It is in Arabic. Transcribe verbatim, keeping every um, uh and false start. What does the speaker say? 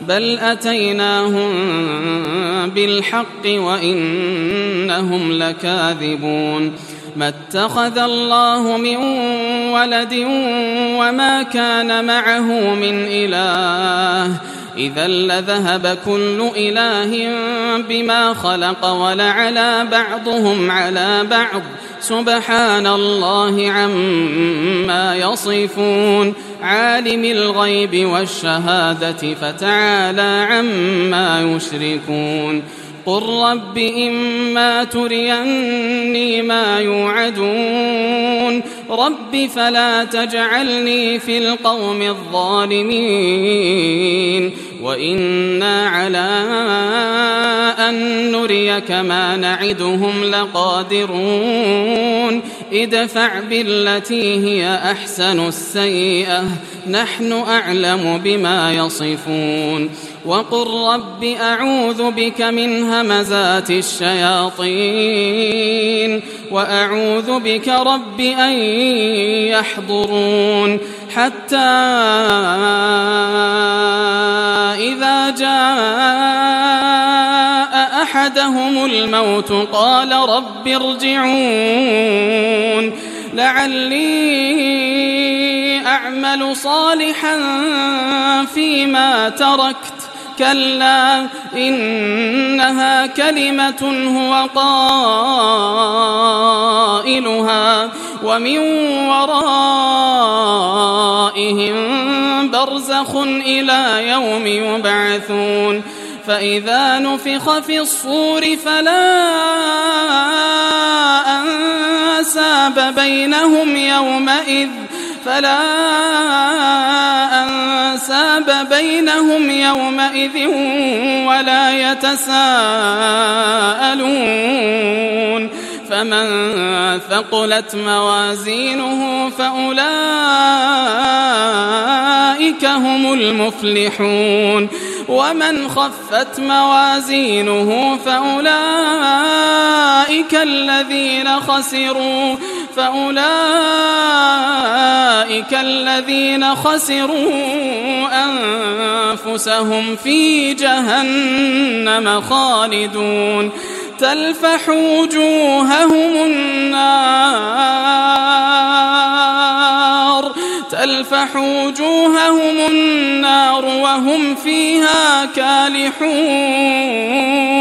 بل أتيناهم بالحق وإنهم لكاذبون ما اتخذ الله من ولد وما كان معه من إله إذا لذهب كل إله بما خلق ولعلى بعضهم على بعض سبحان الله عما يصفون عالم الغيب والشهادة فتعالى عما يشركون قل رب إما تريني ما يوعدون رب فلا تجعلني في القوم الظالمين وإنا على أن نريك ما نعدهم لقادرون ادفع بالتي هي أحسن السيئة نحن أعلم بما يصفون وقل رب أعوذ بك من همزات الشياطين وأعوذ بك رب أن يحضرون حتى إذا جاء أحدهم الموت قال رب ارجعون لعلي أعمل صالحا فيما تركت كلا إنها كلمة هو قائلها ومن ورائهم برزخ إلى يوم يبعثون فإذا نفخ في الصور فلا أنساب بينهم يومئذ فلا أنساب بينهم يومئذ ولا يتساءلون فمن ثقلت موازينه فأولئك هم المفلحون ومن خفت موازينه فأولئك الذين خسروا فأولئك الذين خسروا أنفسهم في جهنم خالدون تلفح وجوههم النار تلفح وجوههم النار وهم فيها كالحون